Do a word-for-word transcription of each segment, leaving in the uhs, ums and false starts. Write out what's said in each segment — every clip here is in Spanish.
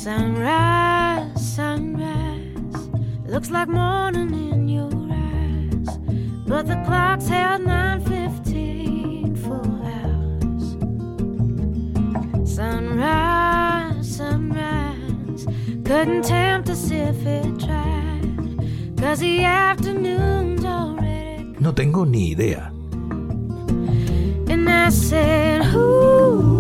Sunrise, sunrise, looks like morning in your eyes, but the clock's held nine fifteen full hours. Sunrise, sunrise, couldn't tempt us if it tried, 'cause the afternoon's already. No tengo ni idea. And I said, ooh.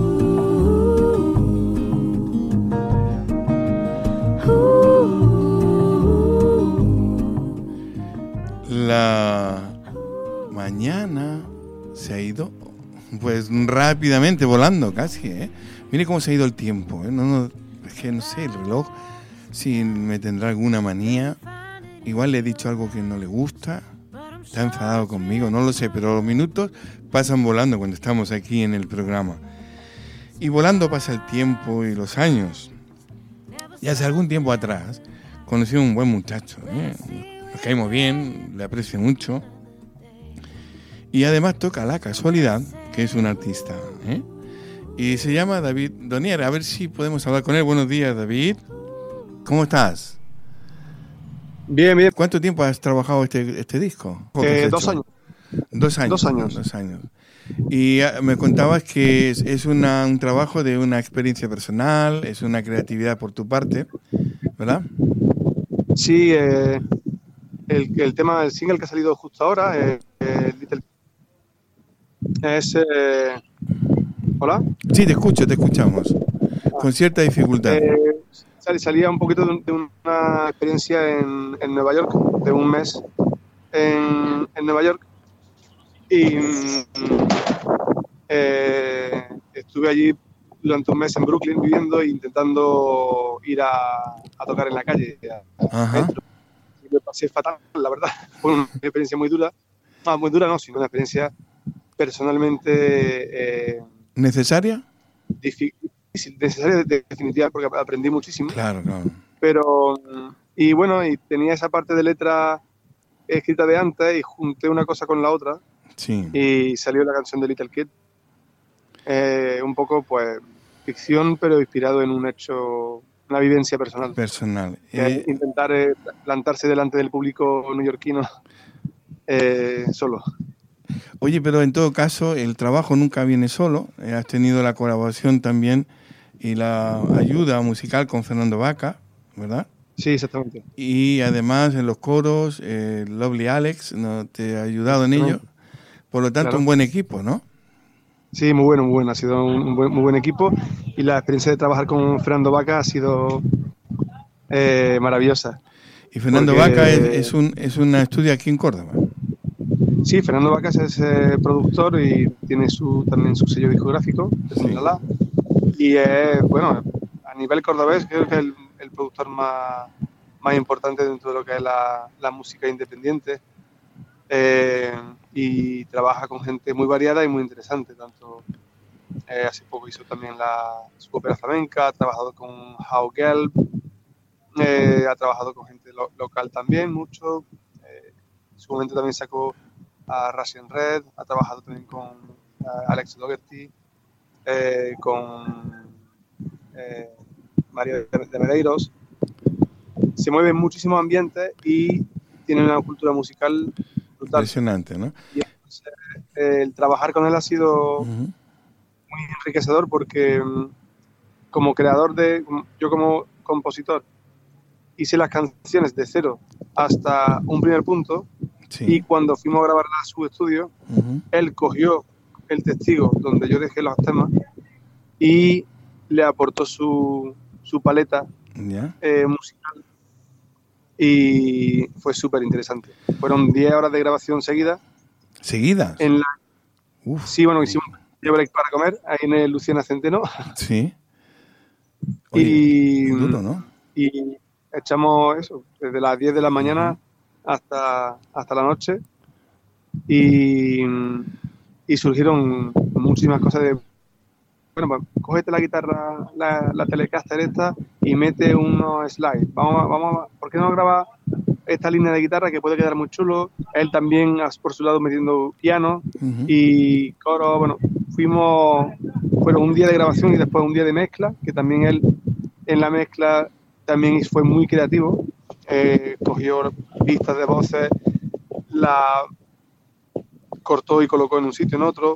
La mañana se ha ido, pues rápidamente, volando casi, ¿eh? Mire cómo se ha ido el tiempo, ¿eh? No, no, es que no sé, el reloj, si me tendrá alguna manía, igual le he dicho algo que no le gusta, está enfadado conmigo, no lo sé, pero los minutos pasan volando cuando estamos aquí en el programa. Y volando pasa el tiempo y los años. Y hace algún tiempo atrás conocí a un buen muchacho, ¿eh? Nos caímos bien, le aprecio mucho. Y además toca la casualidad que es un artista, ¿eh? Y se llama David Donier. A ver si podemos hablar con él. Buenos días, David. ¿Cómo estás? Bien, bien. ¿Cuánto tiempo has trabajado este, este disco? Eh, dos años. Dos años. Dos años. Dos años. Y me contabas que es, es una, un trabajo de una experiencia personal, es una creatividad por tu parte, ¿verdad? Sí, eh, el, el tema del single que ha salido justo ahora eh, eh, Little... es... Eh... ¿Hola? Sí, te escucho, te escuchamos. Con cierta dificultad. Eh, salía un poquito de, de una experiencia en, en Nueva York, de un mes en, en Nueva York. Y eh, estuve allí durante un mes en Brooklyn viviendo e intentando ir a, a tocar en la calle. Ajá. Y me pasé fatal, la verdad. Fue una experiencia muy dura. No, muy dura no, sino una experiencia personalmente... Eh, ¿Necesaria? Difícil, necesaria, definitiva, porque aprendí muchísimo. Claro, claro. Pero, y bueno, y tenía esa parte de letra escrita de antes y junté una cosa con la otra. Sí. Y salió la canción de Little Kid. Eh, un poco, pues, ficción, pero inspirado en un hecho, una vivencia personal. Personal. Eh, intentar eh, plantarse delante del público neoyorquino eh, solo. Oye, pero en todo caso, el trabajo nunca viene solo. Eh, has tenido la colaboración también y la ayuda musical con Fernando Vaca, ¿verdad? Sí, exactamente. Y además en los coros, eh, Lovely Alex, ¿no? Te ha ayudado en ello. Por lo tanto, claro. Un buen equipo, ¿no? Sí, muy bueno, muy bueno. Ha sido un, un buen, muy buen equipo y la experiencia de trabajar con Fernando Vaca ha sido eh, maravillosa. Y Fernando Porque, Vaca es, es un es un estudio aquí en Córdoba. Sí, Fernando Vaca es eh, productor y tiene su también su sello discográfico, Sí. Y es, bueno, a nivel cordobés creo que es el, el productor más, más importante dentro de lo que es la, la música independiente. Eh, y trabaja con gente muy variada y muy interesante. Tanto eh, hace poco hizo también la, su ópera flamenca, ha trabajado con How Gelb, eh, ha trabajado con gente lo, local también mucho. Eh, en su momento también sacó a Russian Red, ha trabajado también con uh, Alex Dougherty, eh, con eh, María de, de Medeiros. Se mueve en muchísimos ambientes y tiene una cultura musical brutal. Impresionante, ¿no? Y entonces, eh, el trabajar con él ha sido uh-huh. muy enriquecedor porque como creador de, yo como compositor, hice las canciones de cero hasta un primer punto. Sí. Y cuando fuimos a grabar a su estudio, uh-huh. él cogió el testigo donde yo dejé los temas y le aportó su, su paleta yeah. eh, musical y fue súper interesante. Fueron diez horas de grabación seguidas. ¿Seguidas? En la... Uf. Sí, bueno, hicimos un break para comer ahí en el Luciana Centeno. Sí. Oye, y, duro, ¿no? Y echamos eso, desde las diez de la mañana uh-huh. hasta, hasta la noche y, y surgieron muchísimas cosas de, bueno, pues cógete la guitarra, la, la Telecaster esta y mete unos slides, vamos, vamos, ¿por qué no graba esta línea de guitarra que puede quedar muy chulo? Él también por su lado metiendo piano uh-huh. y coro. Bueno, fuimos, fueron un día de grabación y después un día de mezcla, que también él en la mezcla también fue muy creativo, eh, cogió pistas de voces, la cortó y colocó en un sitio, en otro,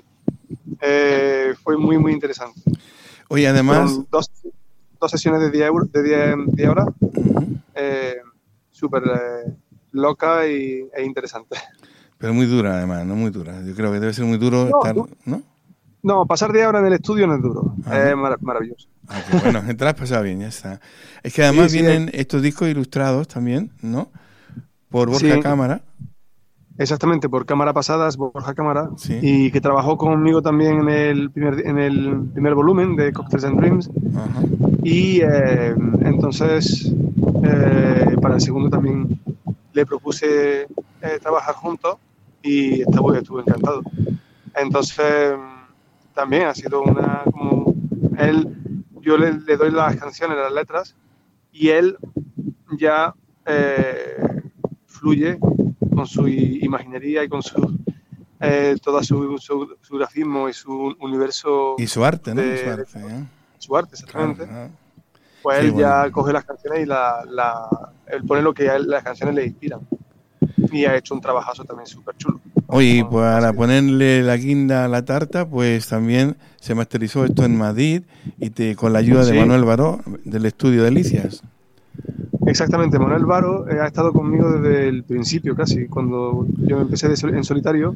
eh, fue muy muy interesante. Oye, además... Fueron dos, dos sesiones de diez de diez, diez horas, uh-huh. eh, súper eh, loca y, e interesante. Pero muy dura además, no muy dura. Yo creo que debe ser muy duro No, estar, ¿no? No, pasar diez horas en el estudio no es duro, Ajá. es mar- maravilloso. Ah, qué bueno, te la has pasado bien, ya está. Es que además Sí, sí, vienen es- estos discos ilustrados también, ¿no? Por Borja Sí. Cámara. Exactamente, por Cámara Pasadas, Borja Cámara, Sí. y que trabajó conmigo también en el primer, en el primer volumen de Cocktails and Dreams. Ajá. Y eh, entonces, eh, para el segundo también le propuse eh, trabajar juntos y estuve, estuve encantado. Entonces, también ha sido una... como él, yo le, le doy las canciones, las letras, y él ya eh, fluye con su i- imaginería y con su eh, todo su, su, su grafismo y su universo Y su arte, ¿no? de- Su arte, ¿eh? su arte, Claro, exactamente. claro. Pues Qué él ya bueno. coge las canciones y la, la, él pone lo que a él las canciones le inspiran. Y ha hecho un trabajazo también súper chulo. Oye, y Con- para así. ponerle la guinda a la tarta, pues también se masterizó esto en Madrid y te, con la ayuda de Sí. Manuel Baró del estudio Delicias. Exactamente, Manuel Varo eh, ha estado conmigo desde el principio casi, cuando yo empecé de sol- en solitario,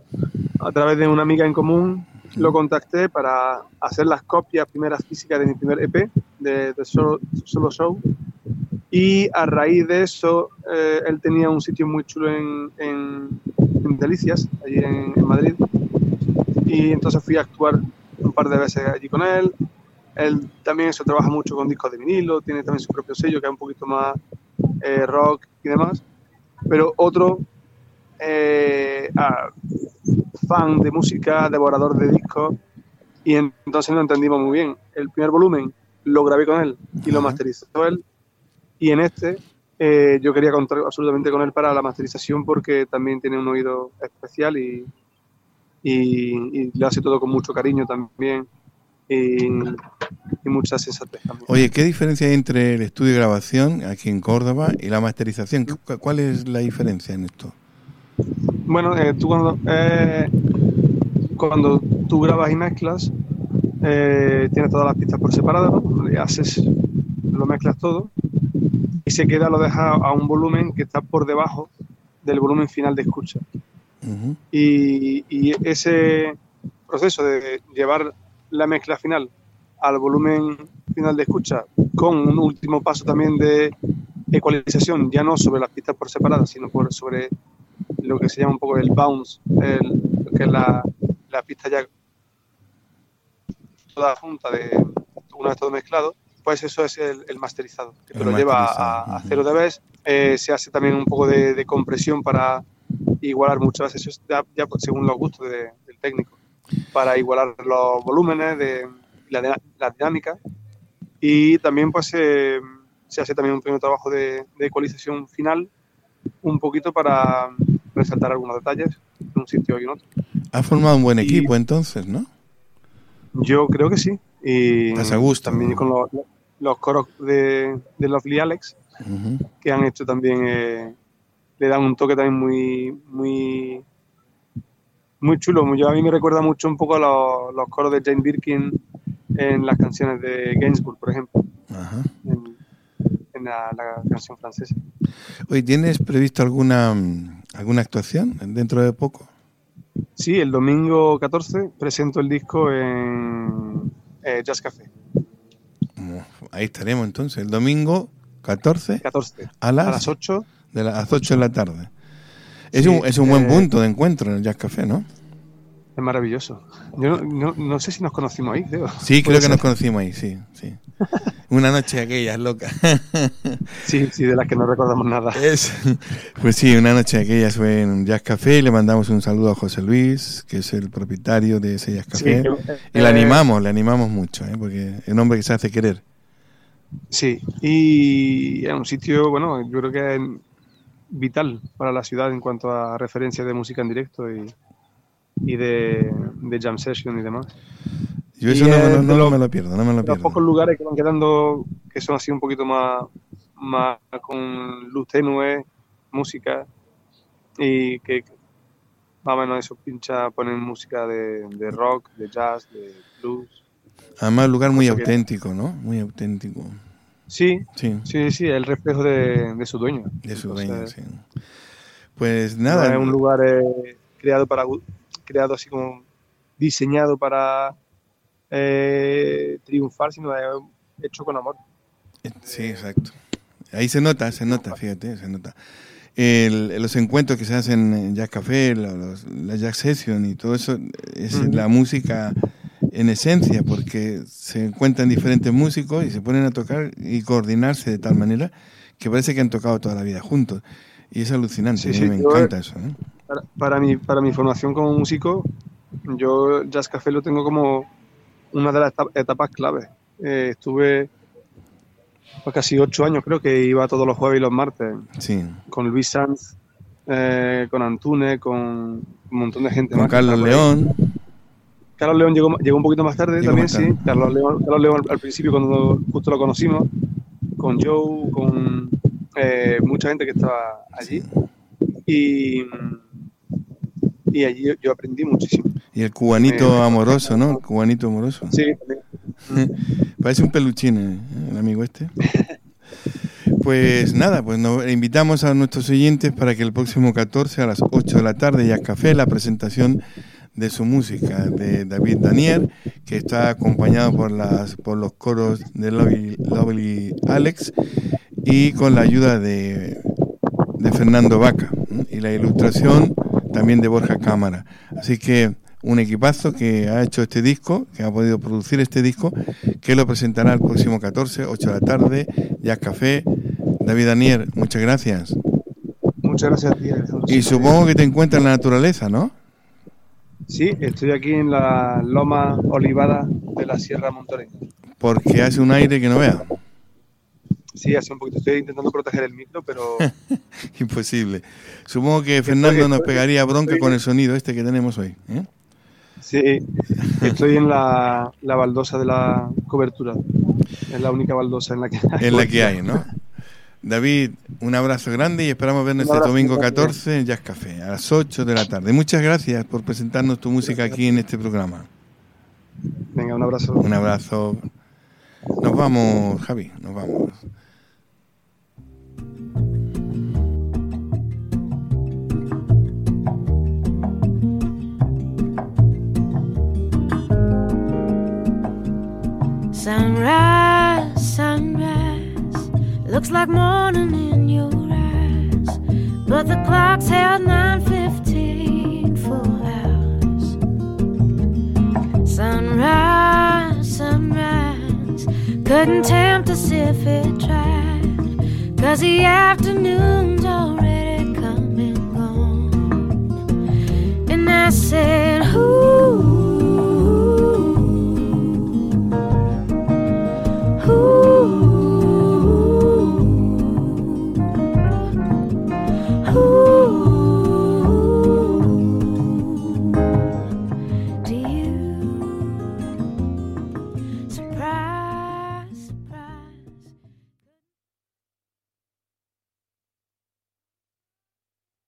a través de una amiga en común, lo contacté para hacer las copias primeras físicas de mi primer E P, de, de Solo, Solo Show, y a raíz de eso, eh, él tenía un sitio muy chulo en, en, en Delicias, allí en, en Madrid, y entonces fui a actuar un par de veces allí con él. Él también eso trabaja mucho con discos de vinilo, tiene también su propio sello que es un poquito más eh, rock y demás. Pero otro eh, ah, fan de música, devorador de discos, y en- entonces no entendimos muy bien. El primer volumen lo grabé con él y lo Ajá. masterizó él. Y en este eh, yo quería contar absolutamente con él para la masterización porque también tiene un oído especial y, y, y lo hace todo con mucho cariño también. Y, y mucha sensatez también. Oye, ¿qué diferencia hay entre el estudio de grabación aquí en Córdoba y la masterización? ¿Cu- ¿Cuál es la diferencia en esto? Bueno, eh, tú cuando, eh, cuando tú grabas y mezclas, eh, tienes todas las pistas por separado, ¿no? Le haces, lo mezclas todo y se queda, lo dejas a un volumen que está por debajo del volumen final de escucha. Uh-huh. Y, y ese proceso de llevar la mezcla final al volumen final de escucha con un último paso también de ecualización, ya no sobre las pistas por separado, sino por sobre lo que se llama un poco el bounce, el, que es la, la pista ya toda junta de una vez todo mezclado, pues eso es el, el masterizado, que te El lo lleva masterizado, a, a ujú. cero dB. Eh, se hace también un poco de, de compresión para igualar muchas veces, eso es ya, ya según los gustos de, del técnico, para igualar los volúmenes, de la, la dinámica, y también pues eh, se hace también un pequeño trabajo de, de ecualización final, un poquito para resaltar algunos detalles en un sitio y en otro. Has formado un buen Y- equipo entonces, ¿no? Yo creo que sí. Y Estás a gusto, también ¿no? con los, los coros de, de Lovely Alex, Ujú. que han hecho también, eh, le dan un toque también muy, muy, muy chulo. Yo, a mí me recuerda mucho un poco a los, los coros de Jane Birkin en las canciones de Gainsbourg, por ejemplo, Ajá. en, en la, la canción francesa. Oye, ¿tienes previsto alguna mm, alguna actuación dentro de poco? Sí, el domingo catorce presento el disco en eh, Jazz Café. Como- Ahí estaremos entonces, el domingo catorce catorce. a las, A las ocho. de las ocho de la tarde. Es Sí, un, es un buen eh, punto de encuentro en el Jazz Café, ¿no? Es maravilloso. Yo no, no, no sé si nos conocimos ahí, creo. Sí, Puede creo que nos ser. conocimos ahí, sí, sí. Una noche de aquellas locas. Sí, sí, de las que no recordamos nada. Es, pues sí, una noche de aquellas fue en un Jazz Café y le mandamos un saludo a José Luis, que es el propietario de ese Jazz Sí, Café. eh, Y le animamos, le animamos mucho, ¿eh? Porque es un hombre que se hace querer. Sí, y es un sitio, bueno, yo creo que es vital para la ciudad en cuanto a referencias de música en directo y, y de, de jam session y demás. Yo eso Y no, es no, de no los- me lo pierdo, no me lo Los pierdo. pocos lugares que van quedando que son así un poquito más, más con luz tenue, música, y que más o menos eso pincha, ponen música de, de rock, de jazz, de blues. Además, un lugar muy Cosa que- auténtico, ¿no? Muy auténtico. Sí, Sí, sí, sí, el reflejo de, de su dueño. de su Entonces, dueño, sí. Pues no nada, es un lugar eh, creado para gu- creado así como diseñado para eh, triunfar, sino es hecho con amor. sí, exacto. Ahí se nota, se nota, fíjate, se nota. El- los encuentros que se hacen en Jazz Café, los, los- la Jazz Session y todo eso, es Ujú. la música en esencia, porque se encuentran diferentes músicos y se ponen a tocar y coordinarse de tal manera que parece que han tocado toda la vida juntos. Y es alucinante, Sí, a mí sí, me yo- encanta eso, ¿eh? Para, para mi, para mi formación como músico, yo Jazz Café lo tengo como una de las etap- etapas claves. Eh, estuve pues, casi ocho años, creo que iba todos los jueves y los martes, Sí. con Luis Sanz, eh, con Antune, con un montón de gente Con más. que Carlos está por ahí. León, Carlos León llegó, llegó un poquito más tarde Llegó también, más tarde. sí. Carlos León, Carlos León al, al principio, cuando justo lo conocimos, con Joe, con eh, mucha gente que estaba allí. Y, y allí yo, yo aprendí muchísimo. y el cubanito Me- me- amoroso, ¿no? El cubanito amoroso. Sí, también. Parece un peluchín, ¿eh? El amigo este. Pues nada, pues nos invitamos a nuestros oyentes para que el próximo catorce a las ocho de la tarde, Jazz Café, la presentación de su música de David Daniel, que está acompañado por las por los coros de Lovely, Lovely Alex y con la ayuda de, de Fernando Vaca, ¿eh? Y la ilustración también de Borja Cámara. Así que un equipazo que ha hecho este disco, que ha podido producir este disco, que lo presentará el próximo catorce, ocho de la tarde, Jazz Café. David Daniel, muchas gracias. Muchas gracias a ti, Alejandro. Y supongo que te encuentras en la naturaleza, ¿no? Sí, estoy aquí en la loma olivada de la Sierra Montoreña. Porque hace un aire que no veas. Sí, hace un poquito. Estoy intentando proteger el micro, pero Imposible. Supongo que Fernando nos pegaría bronca con el sonido este que tenemos hoy, ¿eh? sí, estoy en la, la baldosa de la cobertura. Es la única baldosa en la que hay. Es la que hay, ¿no? David, un abrazo grande y esperamos vernos Un este abrazo, domingo gracias. catorce en Jazz Café, a las ocho de la tarde. Muchas gracias por presentarnos tu música aquí en este programa. Venga, un abrazo. Un abrazo. Nos vamos, Javi, nos vamos. Sunrise, sunrise, looks like morning in your eyes, but the clock's held nine fifteen for hours. Sunrise, sunrise, couldn't tempt us if it tried, 'cause the afternoon's already